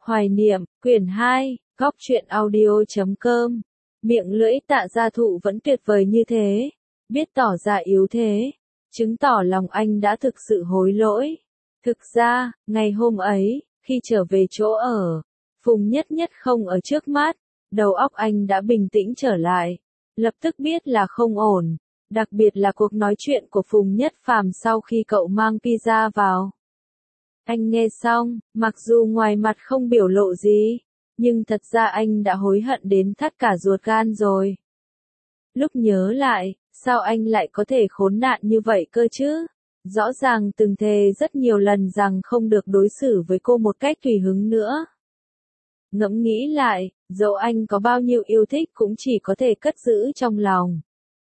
Hoài niệm, quyển 2, góc truyện audio.com. Miệng lưỡi Tạ Gia Thụ vẫn tuyệt vời như thế, biết tỏ ra yếu thế, chứng tỏ lòng anh đã thực sự hối lỗi. Thực ra, ngày hôm ấy, khi trở về chỗ ở, Phùng Nhất Nhất không ở trước mắt, đầu óc anh đã bình tĩnh trở lại, lập tức biết là không ổn, đặc biệt là cuộc nói chuyện của Phùng Nhất Phàm sau khi cậu mang pizza vào. Anh nghe xong, mặc dù ngoài mặt không biểu lộ gì, nhưng thật ra anh đã hối hận đến thắt cả ruột gan rồi. Lúc nhớ lại, sao anh lại có thể khốn nạn như vậy cơ chứ? Rõ ràng từng thề rất nhiều lần rằng không được đối xử với cô một cách tùy hứng nữa. Ngẫm nghĩ lại, dẫu anh có bao nhiêu yêu thích cũng chỉ có thể cất giữ trong lòng.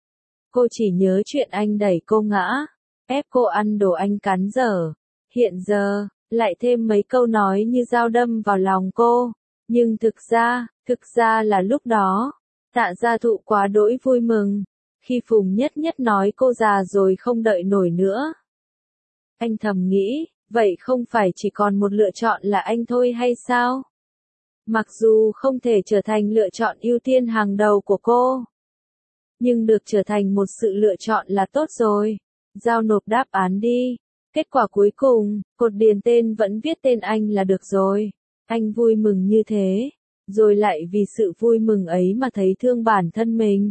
Cô chỉ nhớ chuyện anh đẩy cô ngã, ép cô ăn đồ anh cắn dở. Hiện giờ, lại thêm mấy câu nói như dao đâm vào lòng cô. Nhưng thực ra là lúc đó, Tạ Gia Thụ quá đỗi vui mừng, khi Phùng Nhất Nhất nói cô già rồi không đợi nổi nữa. Anh thầm nghĩ, vậy không phải chỉ còn một lựa chọn là anh thôi hay sao? Mặc dù không thể trở thành lựa chọn ưu tiên hàng đầu của cô, nhưng được trở thành một sự lựa chọn là tốt rồi. Giao nộp đáp án đi. Kết quả cuối cùng, cột điền tên vẫn viết tên anh là được rồi. Anh vui mừng như thế, rồi lại vì sự vui mừng ấy mà thấy thương bản thân mình.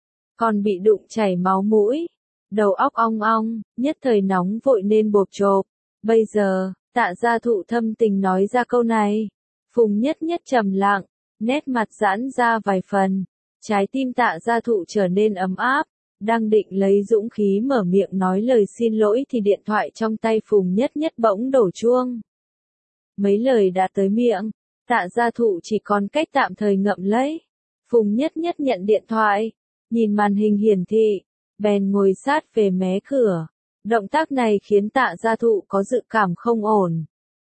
Còn bị đụng chảy máu mũi, đầu óc ong ong, nhất thời nóng vội nên bộp chộp. Bây giờ, Tạ Gia Thụ thâm tình nói ra câu này. Phùng Nhất Nhất trầm lặng, nét mặt giãn ra vài phần. Trái tim Tạ Gia Thụ trở nên ấm áp. Đang định lấy dũng khí mở miệng nói lời xin lỗi thì điện thoại trong tay Phùng Nhất Nhất bỗng đổ chuông. Mấy lời đã tới miệng, Tạ Gia Thụ chỉ còn cách tạm thời ngậm lấy. Phùng Nhất Nhất nhận điện thoại, nhìn màn hình hiển thị, bèn ngồi sát về mé cửa. Động tác này khiến Tạ Gia Thụ có dự cảm không ổn.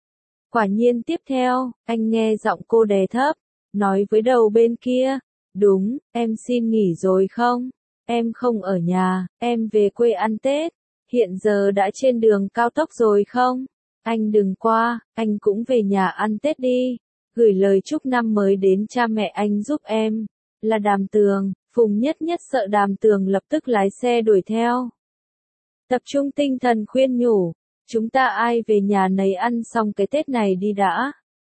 Quả nhiên tiếp theo, anh nghe giọng cô đè thấp, nói với đầu bên kia, đúng, em xin nghỉ rồi không? Em không ở nhà, em về quê ăn Tết, hiện giờ đã trên đường cao tốc rồi không? Anh đừng qua, anh cũng về nhà ăn Tết đi, gửi lời chúc năm mới đến cha mẹ anh giúp em, là Đàm Tường. Phùng Nhất Nhất sợ Đàm Tường lập tức lái xe đuổi theo. Tập trung tinh thần khuyên nhủ, chúng ta ai về nhà nấy ăn xong cái Tết này đi đã.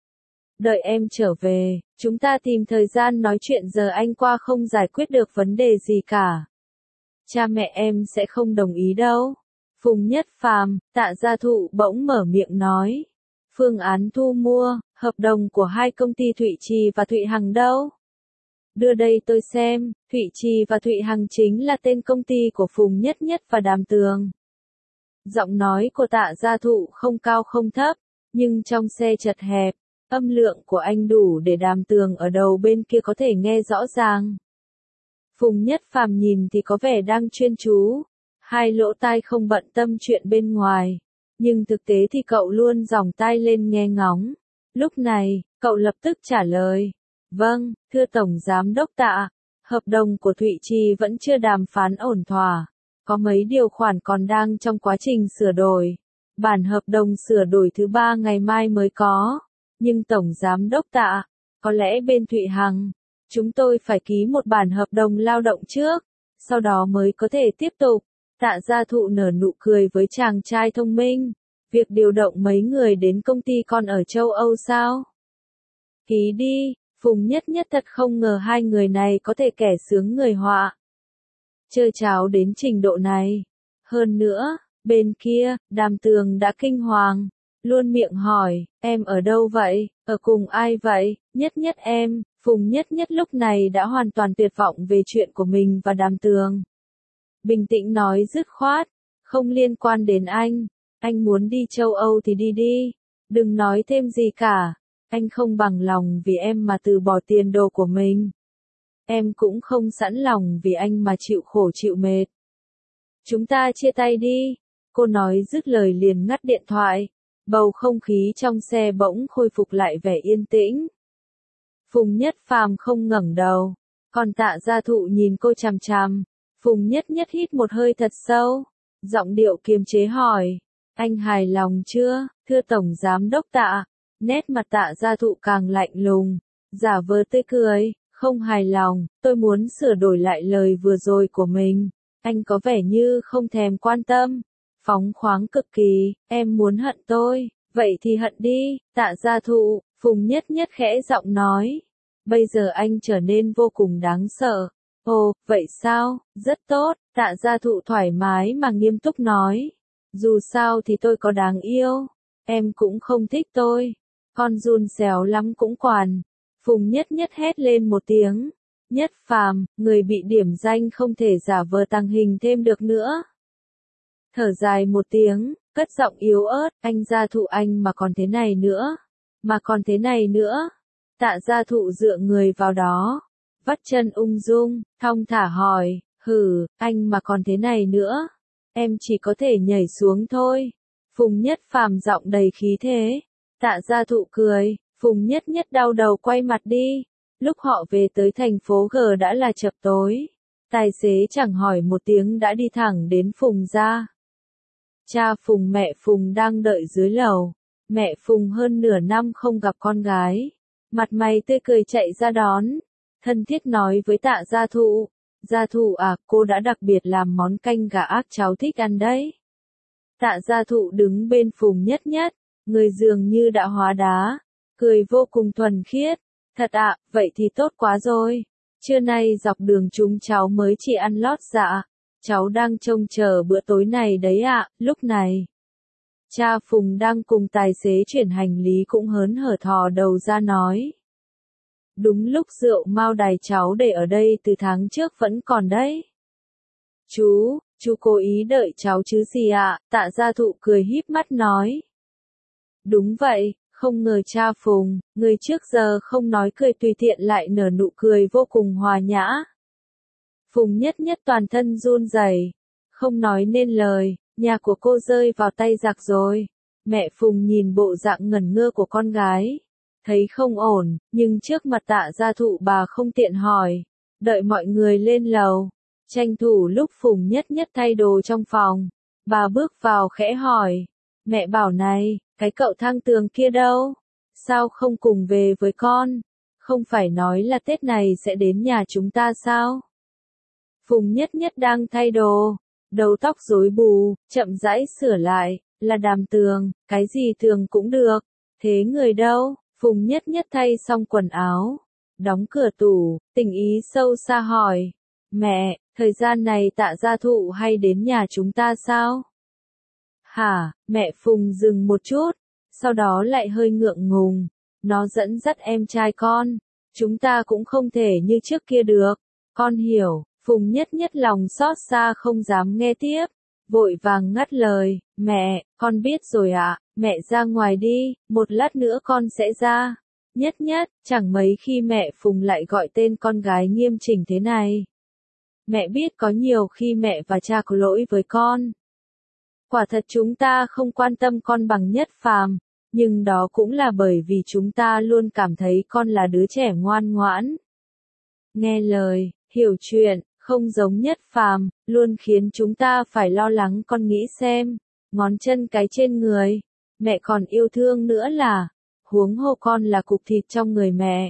Đợi em trở về, chúng ta tìm thời gian nói chuyện giờ anh qua không giải quyết được vấn đề gì cả. Cha mẹ em sẽ không đồng ý đâu. Phùng Nhất Phàm, Tạ Gia Thụ bỗng mở miệng nói. Phương án thu mua, hợp đồng của hai công ty Thụy Trì và Thụy Hằng đâu? Đưa đây tôi xem, Thụy Trì và Thụy Hằng chính là tên công ty của Phùng Nhất Nhất và Đàm Tường. Giọng nói của Tạ Gia Thụ không cao không thấp, nhưng trong xe chật hẹp, âm lượng của anh đủ để Đàm Tường ở đầu bên kia có thể nghe rõ ràng. Phùng Nhất Phàm nhìn thì có vẻ đang chuyên chú, hai lỗ tai không bận tâm chuyện bên ngoài, nhưng thực tế thì cậu luôn giòng tai lên nghe ngóng. Lúc này, cậu lập tức trả lời, vâng, thưa Tổng Giám đốc Tạ, hợp đồng của Thụy Trì vẫn chưa đàm phán ổn thỏa, có mấy điều khoản còn đang trong quá trình sửa đổi. Bản hợp đồng sửa đổi thứ 3 ngày mai mới có, nhưng Tổng Giám đốc Tạ, có lẽ bên Thụy Hằng, chúng tôi phải ký một bản hợp đồng lao động trước, sau đó mới có thể tiếp tục. Tạ Gia Thụ nở nụ cười với chàng trai thông minh. Việc điều động mấy người đến công ty con ở châu Âu sao? Ký đi, Phùng Nhất Nhất thật không ngờ hai người này có thể kẻ sướng người họa. Chơi cháo đến trình độ này. Hơn nữa, bên kia, Đàm Tường đã kinh hoàng. Luôn miệng hỏi, em ở đâu vậy, ở cùng ai vậy? Nhất Nhất em. Phùng Nhất Nhất lúc này đã hoàn toàn tuyệt vọng về chuyện của mình và Đàm Tường. Bình tĩnh nói dứt khoát, không liên quan đến anh muốn đi châu Âu thì đi đi, đừng nói thêm gì cả, anh không bằng lòng vì em mà từ bỏ tiền đồ của mình. Em cũng không sẵn lòng vì anh mà chịu khổ chịu mệt. Chúng ta chia tay đi, cô nói dứt lời liền ngắt điện thoại, bầu không khí trong xe bỗng khôi phục lại vẻ yên tĩnh. Phùng Nhất Phàm không ngẩng đầu, còn Tạ Gia Thụ nhìn cô chằm chằm. Phùng Nhất Nhất hít một hơi thật sâu, giọng điệu kiềm chế hỏi, anh hài lòng chưa, thưa Tổng Giám đốc Tạ, Nét mặt Tạ Gia Thụ càng lạnh lùng, giả vờ tươi cười, không hài lòng, tôi muốn sửa đổi lại lời vừa rồi của mình. Anh có vẻ như không thèm quan tâm, phóng khoáng cực kỳ, em muốn hận tôi, vậy thì hận đi, Tạ Gia Thụ, Phùng Nhất Nhất khẽ giọng nói. Bây giờ anh trở nên vô cùng đáng sợ. Ồ, vậy sao, rất tốt, Tạ Gia Thụ thoải mái mà nghiêm túc nói. Dù sao thì tôi có đáng yêu, em cũng không thích tôi. Con giun xéo lắm cũng quản. Phùng Nhất Nhất hét lên một tiếng. Nhất Phàm, người bị điểm danh không thể giả vờ tàng hình thêm được nữa. Thở dài một tiếng, cất giọng yếu ớt, anh Gia Thụ anh mà còn thế này nữa. Mà còn thế này nữa. Tạ Gia Thụ dựa người vào đó, vắt chân ung dung, thong thả hỏi, anh mà còn thế này nữa. Em chỉ có thể nhảy xuống thôi. Phùng Nhất Phàm giọng đầy khí thế. Tạ Gia Thụ cười, Phùng Nhất Nhất đau đầu quay mặt đi. Lúc họ về tới thành phố G đã là chập tối. Tài xế chẳng hỏi một tiếng đã đi thẳng đến Phùng gia. Cha Phùng mẹ Phùng đang đợi dưới lầu. Mẹ Phùng hơn nửa năm không gặp con gái. Mặt mày tươi cười chạy ra đón. Thân thiết nói với Tạ Gia Thụ. Gia Thụ à, cô đã đặc biệt làm món canh gà ác cháu thích ăn đấy. Tạ Gia Thụ đứng bên Phùng Nhất Nhất. Người dường như đã hóa đá. Cười vô cùng thuần khiết. Thật ạ, vậy thì tốt quá rồi. Trưa nay dọc đường chúng cháu mới chỉ ăn lót dạ. Cháu đang trông chờ bữa tối này đấy ạ, lúc này. Cha Phùng đang cùng tài xế chuyển hành lý cũng hớn hở thò đầu ra nói. Đúng lúc rượu Mao Đài cháu để ở đây từ tháng trước vẫn còn đấy. Chú cố ý đợi cháu chứ gì ạ, Tạ Gia Thụ cười híp mắt nói. Đúng vậy, không ngờ cha Phùng, người trước giờ không nói cười tùy tiện lại nở nụ cười vô cùng hòa nhã. Phùng Nhất Nhất toàn thân run rẩy, không nói nên lời, nhà của cô rơi vào tay giặc rồi. Mẹ Phùng nhìn bộ dạng ngẩn ngơ của con gái, thấy không ổn, nhưng trước mặt Tạ Gia Thụ bà không tiện hỏi, đợi mọi người lên lầu. Tranh thủ lúc Phùng Nhất Nhất thay đồ trong phòng, bà bước vào khẽ hỏi, mẹ bảo này, cái cậu thang tường kia đâu? Sao không cùng về với con? Không phải nói là Tết này sẽ đến nhà chúng ta sao? Phùng Nhất Nhất đang thay đồ, đầu tóc rối bù, chậm rãi sửa lại, là Đàm Tường, cái gì Tường cũng được. Thế người đâu? Phùng Nhất Nhất thay xong quần áo, đóng cửa tủ, tình ý sâu xa hỏi. Mẹ, thời gian này Tạ Gia Thụ hay đến nhà chúng ta sao? Hả, mẹ Phùng dừng một chút, sau đó lại hơi ngượng ngùng. Nó dẫn dắt em trai con, chúng ta cũng không thể như trước kia được. Con hiểu, Phùng Nhất Nhất lòng xót xa không dám nghe tiếp. Vội vàng ngắt lời, mẹ, con biết rồi ạ, mẹ ra ngoài đi, một lát nữa con sẽ ra. Nhất Nhất, chẳng mấy khi mẹ Phùng lại gọi tên con gái nghiêm chỉnh thế này. Mẹ biết có nhiều khi mẹ và cha có lỗi với con. Quả thật chúng ta không quan tâm con bằng Nhất Phàm, nhưng đó cũng là bởi vì chúng ta luôn cảm thấy con là đứa trẻ ngoan ngoãn. Nghe lời, hiểu chuyện, không giống Nhất Phàm, luôn khiến chúng ta phải lo lắng. Con nghĩ xem, ngón chân cái trên người, mẹ còn yêu thương nữa là, huống hồ con là cục thịt trong người mẹ.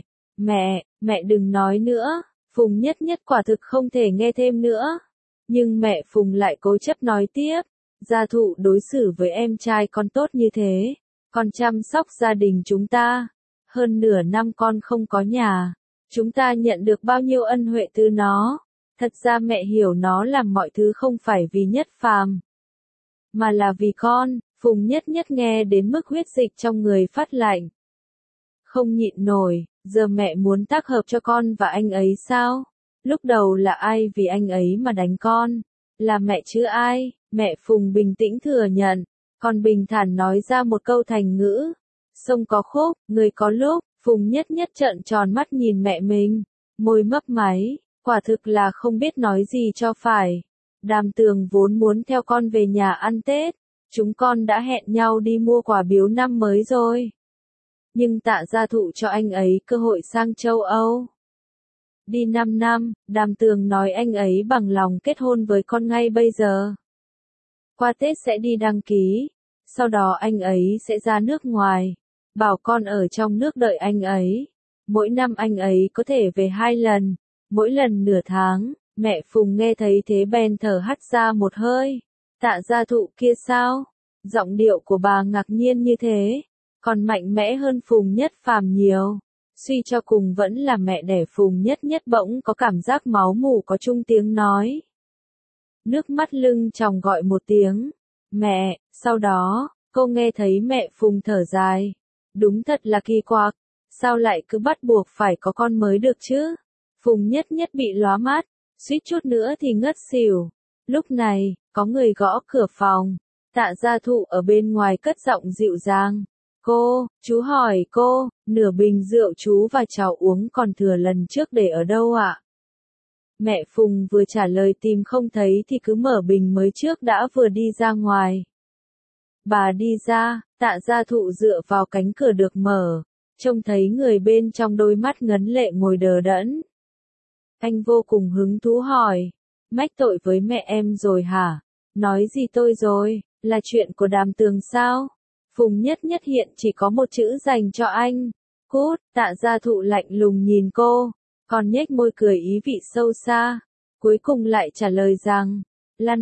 Mẹ đừng nói nữa. Phùng Nhất Nhất quả thực không thể nghe thêm nữa. Nhưng mẹ Phùng lại cố chấp nói tiếp. Gia Thụ đối xử với em trai con tốt như thế. Con chăm sóc gia đình chúng ta. Hơn nửa năm con không có nhà. Chúng ta nhận được bao nhiêu ân huệ từ nó. Thật ra mẹ hiểu nó làm mọi thứ không phải vì Nhất Phàm, mà là vì con. Phùng Nhất Nhất nghe đến mức huyết dịch trong người phát lạnh. Không nhịn nổi, giờ mẹ muốn tác hợp cho con và anh ấy sao? Lúc đầu là ai vì anh ấy mà đánh con? Là mẹ chứ ai? Mẹ Phùng bình tĩnh thừa nhận, còn bình thản nói ra một câu thành ngữ. Sông có khúc, người có lúc. Phùng Nhất Nhất trợn tròn mắt nhìn mẹ mình, môi mấp máy, quả thực là không biết nói gì cho phải. Đàm Tường vốn muốn theo con về nhà ăn Tết, chúng con đã hẹn nhau đi mua quà biếu năm mới rồi. Nhưng Tạ Gia Thụ cho anh ấy cơ hội sang châu Âu. Đi 5 năm, Đàm Tường nói anh ấy bằng lòng kết hôn với con ngay bây giờ. Qua Tết sẽ đi đăng ký, sau đó anh ấy sẽ ra nước ngoài. bảo con ở trong nước đợi anh ấy. Mỗi năm anh ấy có thể về 2 lần, mỗi lần nửa tháng. Mẹ Phùng nghe thấy thế bèn thở hắt ra một hơi. Tạ gia thụ kia sao? Giọng điệu của bà ngạc nhiên như thế, còn mạnh mẽ hơn Phùng Nhất Phàm nhiều. Suy cho cùng vẫn là mẹ đẻ Phùng Nhất Nhất bỗng có cảm giác máu mủ có chung tiếng nói. Nước mắt lưng tròng gọi một tiếng. Mẹ, sau đó, cô nghe thấy mẹ Phùng thở dài. Đúng thật là kỳ quặc, sao lại cứ bắt buộc phải có con mới được chứ? Phùng Nhất Nhất bị lóa mắt, suýt chút nữa thì ngất xỉu. Lúc này, có người gõ cửa phòng. Tạ gia thụ ở bên ngoài cất giọng dịu dàng. Cô, chú hỏi cô, nửa bình rượu chú và cháu uống còn thừa lần trước để ở đâu ạ? Mẹ Phùng vừa trả lời tìm không thấy thì cứ mở bình mới trước đã vừa đi ra ngoài. Bà đi ra, Tạ gia thụ dựa vào cánh cửa được mở, trông thấy người bên trong đôi mắt ngấn lệ ngồi đờ đẫn. Anh vô cùng hứng thú hỏi, mách tội với mẹ em rồi hả? Nói gì tôi rồi, là chuyện của Đàm Tường sao? Phùng Nhất Nhất hiện chỉ có một chữ dành cho anh. Cút, Tạ gia thụ lạnh lùng nhìn cô, còn nhếch môi cười ý vị sâu xa. Cuối cùng lại trả lời rằng, lăn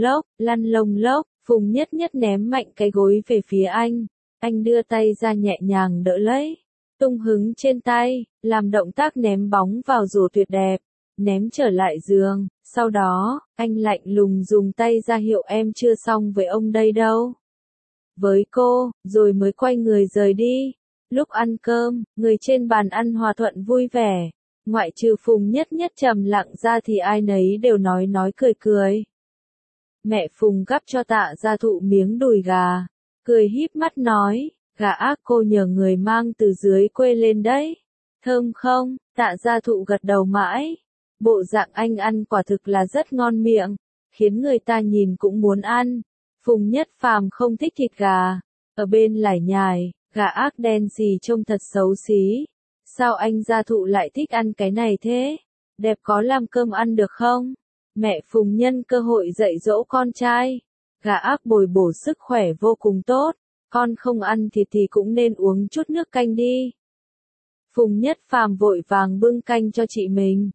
lông lốc, Phùng Nhất Nhất ném mạnh cái gối về phía anh. Anh đưa tay ra nhẹ nhàng đỡ lấy, tung hứng trên tay, làm động tác ném bóng vào rổ tuyệt đẹp, ném trở lại giường. Sau đó, anh lạnh lùng dùng tay ra hiệu em chưa xong với ông đây đâu. Với cô, rồi mới quay người rời đi. Lúc ăn cơm, người trên bàn ăn hòa thuận vui vẻ. Ngoại trừ Phùng Nhất Nhất trầm lặng ra thì ai nấy đều nói cười cười. Mẹ Phùng gắp cho Tạ gia thụ miếng đùi gà, cười híp mắt nói, gà ác cô nhờ người mang từ dưới quê lên đấy. Thơm không? Tạ gia thụ gật đầu mãi. Bộ dạng anh ăn quả thực là rất ngon miệng, khiến người ta nhìn cũng muốn ăn. Phùng Nhất Phàm không thích thịt gà, ở bên lải nhải, gà ác đen xì trông thật xấu xí. Sao anh gia thụ lại thích ăn cái này thế? Đẹp có làm cơm ăn được không? Mẹ Phùng nhân cơ hội dạy dỗ con trai. Gà ác bồi bổ sức khỏe vô cùng tốt, con không ăn thịt thì cũng nên uống chút nước canh đi. Phùng Nhất Phàm vội vàng bưng canh cho chị mình.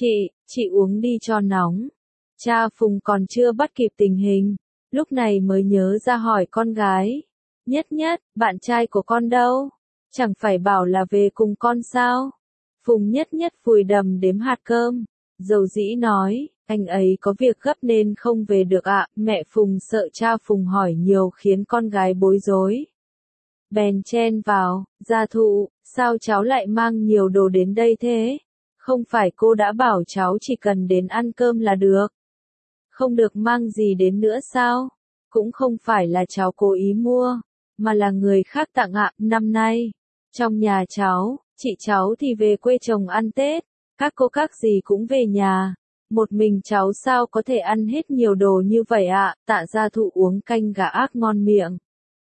Chị uống đi cho nóng. Cha Phùng còn chưa bắt kịp tình hình, lúc này mới nhớ ra hỏi con gái. Nhất Nhất, bạn trai của con đâu? Chẳng phải bảo là về cùng con sao? Phùng Nhất Nhất vùi đầm đếm hạt cơm, dầu dĩ nói, anh ấy có việc gấp nên không về được ạ. Mẹ Phùng sợ cha Phùng hỏi nhiều khiến con gái bối rối. Bèn chen vào, gia thụ, sao cháu lại mang nhiều đồ đến đây thế? Không phải cô đã bảo cháu chỉ cần đến ăn cơm là được. Không được mang gì đến nữa sao? Cũng không phải là cháu cố ý mua, mà là người khác tặng ạ. Năm nay, trong nhà cháu, chị cháu thì về quê chồng ăn Tết, các cô các dì cũng về nhà. Một mình cháu sao có thể ăn hết nhiều đồ như vậy ạ? Tạ gia thụ uống canh gà ác ngon miệng,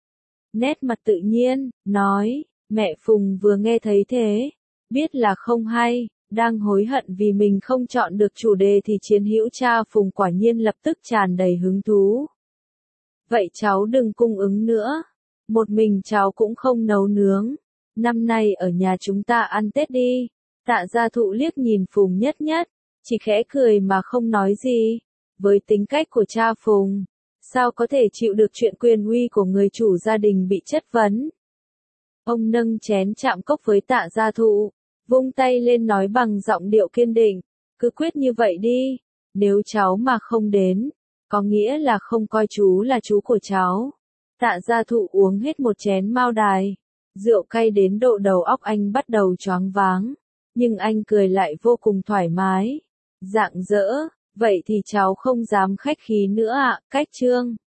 nét mặt tự nhiên, nói. Mẹ Phùng vừa nghe thấy thế, biết là không hay, đang hối hận vì mình không chọn được chủ đề thì chiến hữu cha Phùng quả nhiên lập tức tràn đầy hứng thú. Vậy cháu đừng cung ứng nữa, một mình cháu cũng không nấu nướng, năm nay ở nhà chúng ta ăn Tết đi. Tạ gia thụ liếc nhìn Phùng Nhất Nhất, chỉ khẽ cười mà không nói gì. Với tính cách của cha Phùng, sao có thể chịu được chuyện quyền uy của người chủ gia đình bị chất vấn. Ông nâng chén chạm cốc với Tạ gia thụ, vung tay lên nói bằng giọng điệu kiên định, cứ quyết như vậy đi, nếu cháu mà không đến, có nghĩa là không coi chú là chú của cháu. Tạ gia thụ uống hết một chén mao đài, rượu cay đến độ đầu óc anh bắt đầu choáng váng, nhưng anh cười lại vô cùng thoải mái, rạng rỡ, vậy thì cháu không dám khách khí nữa ạ. Cách chương